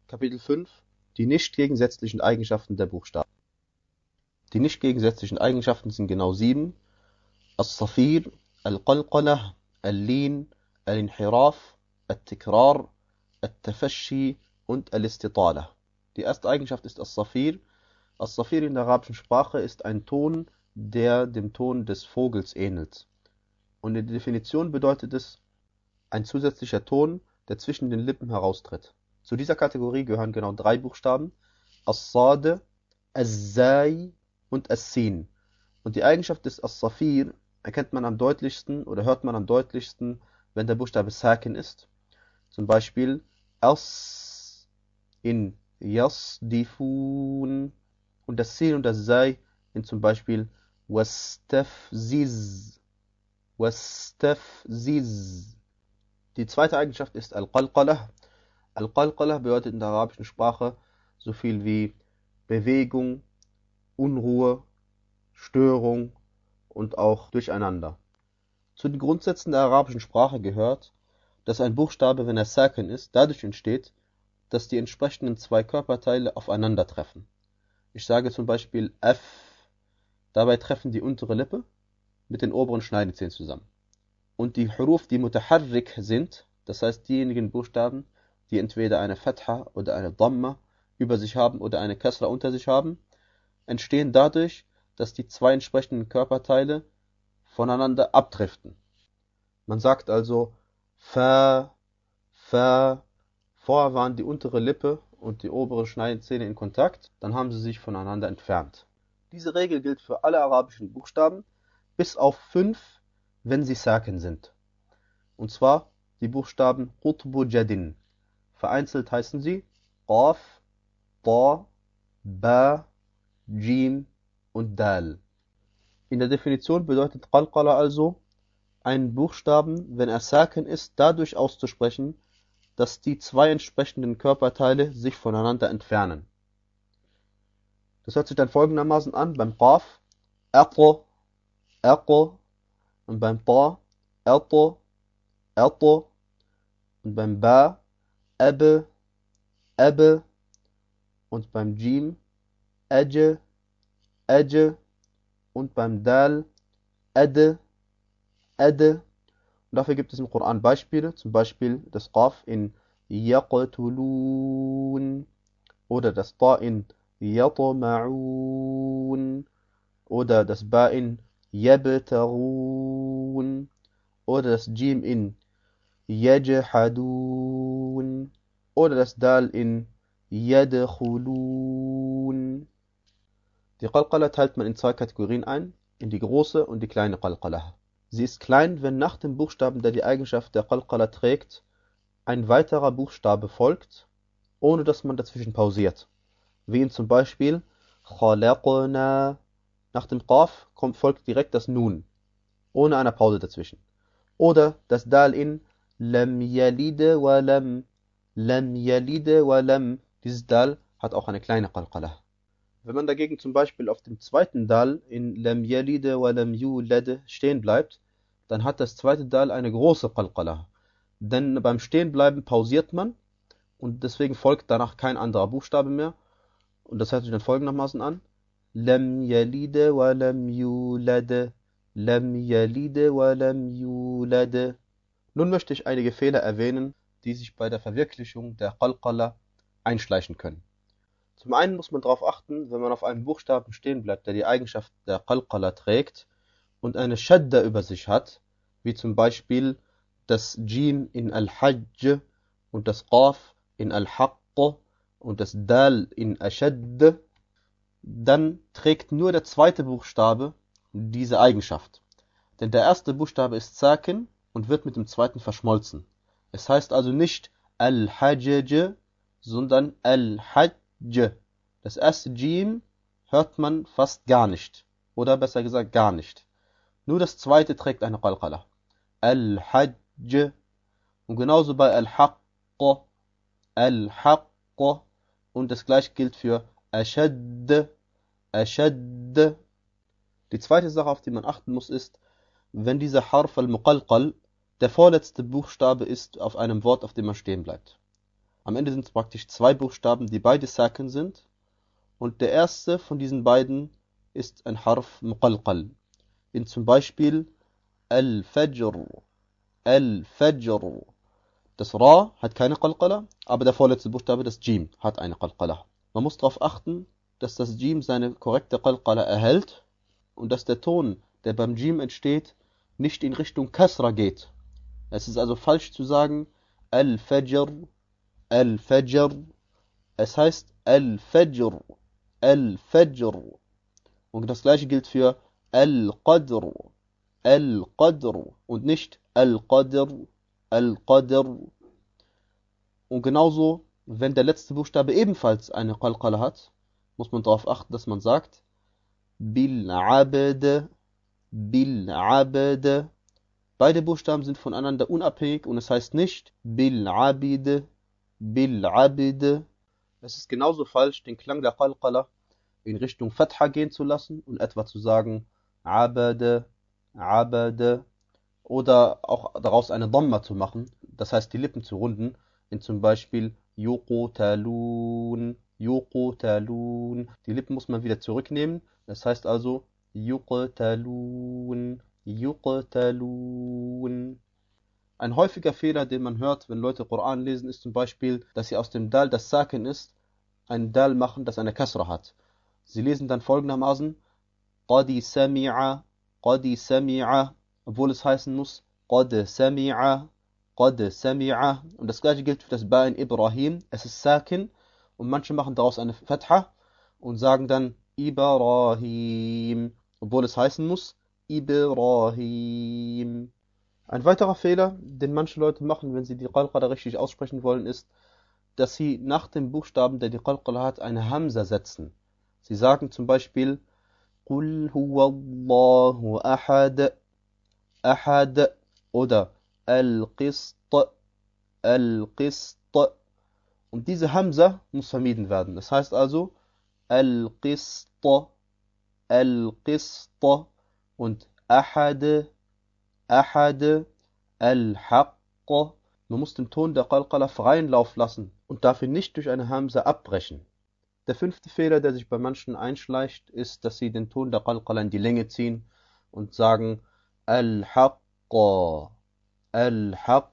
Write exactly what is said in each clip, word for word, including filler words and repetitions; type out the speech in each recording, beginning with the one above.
Kapitel fünf. Die nicht gegensätzlichen Eigenschaften der Buchstaben. Die nicht gegensätzlichen Eigenschaften sind genau sieben. As-Safir, Al-Qalqalah, Al-Lin, Al-Inhiraf, Al-Tikrar, Al-Tafashi und Al-Istitala. Die erste Eigenschaft ist As-Safir. As-Safir in der arabischen Sprache ist ein Ton, der dem Ton des Vogels ähnelt. Und in der Definition bedeutet es ein zusätzlicher Ton, der zwischen den Lippen heraustritt. Zu dieser Kategorie gehören genau drei Buchstaben: As-Sad, As-Zai und As-Sin. Und die Eigenschaft des As-Safir erkennt man am deutlichsten oder hört man am deutlichsten, wenn der Buchstabe Sakin ist. Zum Beispiel As in Yasdifun und das Sin und das Zai in zum Beispiel Wastafziz. Wastafziz. Die zweite Eigenschaft ist Al-Qalqalah. Al-Qalqalah bedeutet in der arabischen Sprache so viel wie Bewegung, Unruhe, Störung und auch Durcheinander. Zu den Grundsätzen der arabischen Sprache gehört, dass ein Buchstabe, wenn er Sakin ist, dadurch entsteht, dass die entsprechenden zwei Körperteile aufeinandertreffen. Ich sage zum Beispiel F, dabei treffen die untere Lippe mit den oberen Schneidezähnen zusammen. Und die Huruf, die Mutaharrik sind, das heißt diejenigen Buchstaben, die entweder eine Fatha oder eine Dhamma über sich haben oder eine Kasra unter sich haben, entstehen dadurch, dass die zwei entsprechenden Körperteile voneinander abdriften. Man sagt also Fa, Fa, vorher waren die untere Lippe und die obere Schneidezähne in Kontakt, dann haben sie sich voneinander entfernt. Diese Regel gilt für alle arabischen Buchstaben, bis auf fünf, wenn sie Sakin sind. Und zwar die Buchstaben Qutbu Jadin. Vereinzelt heißen sie Qaf, Ta, Ba, Jim und Dal. In der Definition bedeutet Qalqala also, einen Buchstaben, wenn er Sakin ist, dadurch auszusprechen, dass die zwei entsprechenden Körperteile sich voneinander entfernen. Das hört sich dann folgendermaßen an: beim Qaf, Aqo, Aqo, und beim Ta, Aqo, Aqo, und beim Ba, Abe, Abe, und beim Jim, Aje, Aje, und beim Dal, Ade, Ade. Und dafür gibt es im Koran Beispiele, zum Beispiel das Qaf in Yaqtulun oder das Ta in Yatma'un oder das Ba in Yabtarun oder das Jim in Yajhadun oder das Dal in Yadkhulun. Die Qalqala teilt man in zwei Kategorien ein, in die große und die kleine Qalqala. Sie ist klein, wenn nach dem Buchstaben, der die Eigenschaft der Qalqala trägt, ein weiterer Buchstabe folgt, ohne dass man dazwischen pausiert. Wie in zum Beispiel Khalaqna. Nach dem Qaf kommt, folgt direkt das Nun, ohne eine Pause dazwischen. Oder das Dal in Lam Yalide wa Lam. Lam Yalide wa Lam. Dieses Dal hat auch eine kleine Qalqala. Wenn man dagegen zum Beispiel auf dem zweiten Dal in Lam Yalide wa Lam Yulad stehen bleibt, dann hat das zweite Dal eine große Qalqala. Denn beim Stehenbleiben pausiert man und deswegen folgt danach kein anderer Buchstabe mehr. Und das hört sich dann folgendermaßen an: Lam Yalide wa Lam Yulad. Lam Yalide wa Lam Yulad. Nun möchte ich einige Fehler erwähnen, die sich bei der Verwirklichung der Qalqala einschleichen können. Zum einen muss man darauf achten, wenn man auf einem Buchstaben stehen bleibt, der die Eigenschaft der Qalqala trägt und eine Shadda über sich hat, wie zum Beispiel das Jim in Al-Hajj und das Qaf in Al-Haqq und das Dal in Ashadd, dann trägt nur der zweite Buchstabe diese Eigenschaft. Denn der erste Buchstabe ist Sakin und wird mit dem zweiten verschmolzen. Es heißt also nicht Al-Hajj, sondern Al-Hajj. Das erste Jim hört man fast gar nicht. Oder besser gesagt gar nicht. Nur das zweite trägt eine Qalqala. Al-Hajj. Und genauso bei Al-Haqq. Al-Haqq. Und das gleiche gilt für Ashadd. Ashadd. Die zweite Sache, auf die man achten muss, ist, wenn dieser Harf al-Muqalqal der vorletzte Buchstabe ist auf einem Wort, auf dem man stehen bleibt. Am Ende sind es praktisch zwei Buchstaben, die beide Sakin sind. Und der erste von diesen beiden ist ein Harf Muqalqal. In zum Beispiel Al-Fajr, Al-Fajr. Das Ra hat keine Qalqala, aber der vorletzte Buchstabe, das Jim, hat eine Qalqala. Man muss darauf achten, dass das Jim seine korrekte Qalqala erhält und dass der Ton, der beim Jim entsteht, nicht in Richtung Kasra geht. Es ist also falsch zu sagen Al-Fajr, Al-Fajr. Es heißt Al-Fajr, Al-Fajr. Und das gleiche gilt für Al-Qadr, Al-Qadr und nicht Al-Qadr, Al-Qadr. Und genauso, wenn der letzte Buchstabe ebenfalls eine Qalqala hat, muss man darauf achten, dass man sagt Bil-Abd, Bil-Abd. Beide Buchstaben sind voneinander unabhängig und es heißt nicht Bil-Abid, Bil-Abid. Es ist genauso falsch, den Klang der Qalqala in Richtung Fatha gehen zu lassen und etwa zu sagen Abade, Abade oder auch daraus eine Dhamma zu machen, das heißt die Lippen zu runden, in zum Beispiel Yuqtalun, Yuqtalun. Die Lippen muss man wieder zurücknehmen, das heißt also Yuqtalun, Yuqtalun. Ein häufiger Fehler, den man hört, wenn Leute Koran lesen, ist zum Beispiel, dass sie aus dem Dal, das Sakin ist, ein Dal machen, das eine Kasra hat. Sie lesen dann folgendermaßen Qadi sami'a, Qadi sami'a, obwohl es heißen muss Qad sami'a, Qad sami'a. Und das gleiche gilt für das Ba in Ibrahim. Es ist Sakin und manche machen daraus eine Fatha und sagen dann Ibrahim, obwohl es heißen muss Ibrahim. Ein weiterer Fehler, den manche Leute machen, wenn sie die Qalqala richtig aussprechen wollen, ist, dass sie nach dem Buchstaben, der die Qalqala hat, eine Hamza setzen. Sie sagen zum Beispiel Qul huwallahu ahad, ahad oder Al-Qist, Al-Qist. Und diese Hamza muss vermieden werden. Das heißt also Al-Qist, Al-Qist und Ahad, Ahad, Al-Haqq. Man muss den Ton der Qalqala freien Lauf lassen und dafür nicht durch eine Hamza abbrechen. Der fünfte Fehler, der sich bei manchen einschleicht, ist, dass sie den Ton der Qalqala in die Länge ziehen und sagen Al-Haqq, Al-Haqq.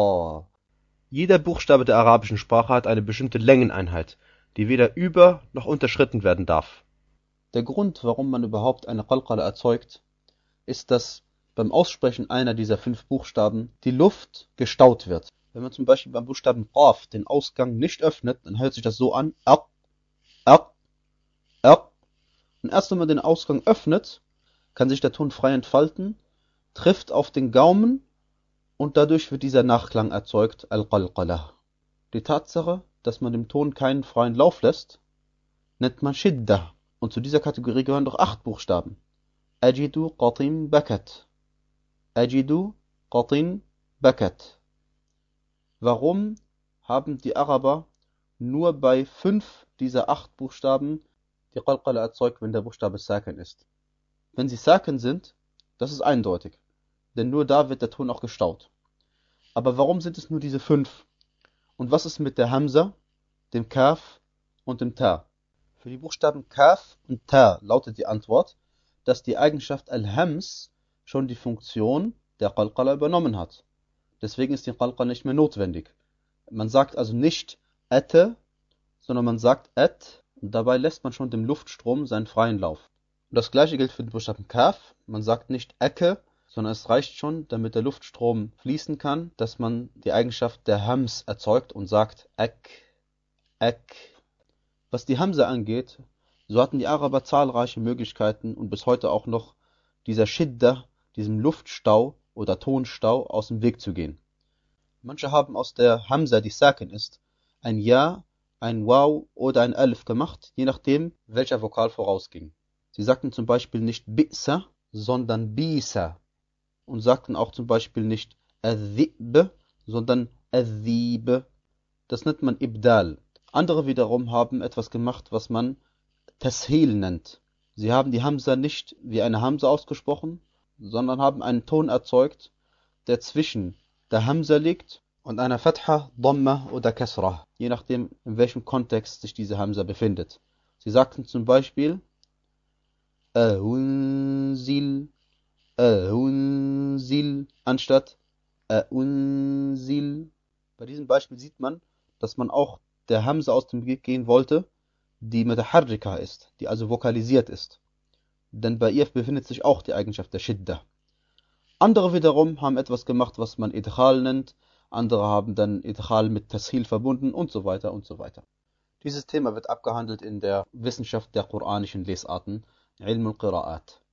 Jeder Buchstabe der arabischen Sprache hat eine bestimmte Längeneinheit, die weder über- noch unterschritten werden darf. Der Grund, warum man überhaupt eine Qalqala erzeugt, ist, dass beim Aussprechen einer dieser fünf Buchstaben die Luft gestaut wird. Wenn man zum Beispiel beim Buchstaben Qaf den Ausgang nicht öffnet, dann hört sich das so an, ab, ab, ab. Und erst wenn man den Ausgang öffnet, kann sich der Ton frei entfalten, trifft auf den Gaumen und dadurch wird dieser Nachklang erzeugt, Al-Qalqala. Die Tatsache, dass man dem Ton keinen freien Lauf lässt, nennt man Shidda. Und zu dieser Kategorie gehören doch acht Buchstaben. Ajidu qatim bakat. Ajidu qatin bakat. Warum haben die Araber nur bei fünf dieser acht Buchstaben die Qalqala erzeugt, wenn der Buchstabe Sakin ist? Wenn sie Sakin sind, das ist eindeutig, denn nur da wird der Ton auch gestaut. Aber warum sind es nur diese fünf? Und was ist mit der Hamza, dem Kaf und dem Ta? Für die Buchstaben Kaf und Ta lautet die Antwort, dass die Eigenschaft Al-Hams schon die Funktion der Qalqala übernommen hat. Deswegen ist die Qalqala nicht mehr notwendig. Man sagt also nicht Ate, sondern man sagt At und dabei lässt man schon dem Luftstrom seinen freien Lauf. Und das gleiche gilt für den Buchstaben Kaf. Man sagt nicht Ecke, sondern es reicht schon, damit der Luftstrom fließen kann, dass man die Eigenschaft der Hams erzeugt und sagt Ek, Ek. Was die Hamza angeht, so hatten die Araber zahlreiche Möglichkeiten und bis heute auch noch dieser Shidda, diesem Luftstau oder Tonstau aus dem Weg zu gehen. Manche haben aus der Hamza, die Sakin ist, ein Ja, ein Waw oder ein Alif gemacht, je nachdem, welcher Vokal vorausging. Sie sagten zum Beispiel nicht Bi'sa, sondern Bisa und sagten auch zum Beispiel nicht Adhib, sondern Adhib. Das nennt man Ibdal. Andere wiederum haben etwas gemacht, was man Tashil nennt. Sie haben die Hamza nicht wie eine Hamza ausgesprochen, sondern haben einen Ton erzeugt, der zwischen der Hamza liegt und einer Fatha, Dhamma oder Kasra, je nachdem, in welchem Kontext sich diese Hamza befindet. Sie sagten zum Beispiel Aunzil, Aunzil, anstatt Aunzil. Bei diesem Beispiel sieht man, dass man auch der Hamza aus dem Weg gehen wollte, die Mutaharrika ist, die also vokalisiert ist. Denn bei ihr befindet sich auch die Eigenschaft der Shidda. Andere wiederum haben etwas gemacht, was man Idkhal nennt. Andere haben dann Idkhal mit Tashil verbunden und so weiter und so weiter. Dieses Thema wird abgehandelt in der Wissenschaft der koranischen Lesarten, Ilm al-Qira'at.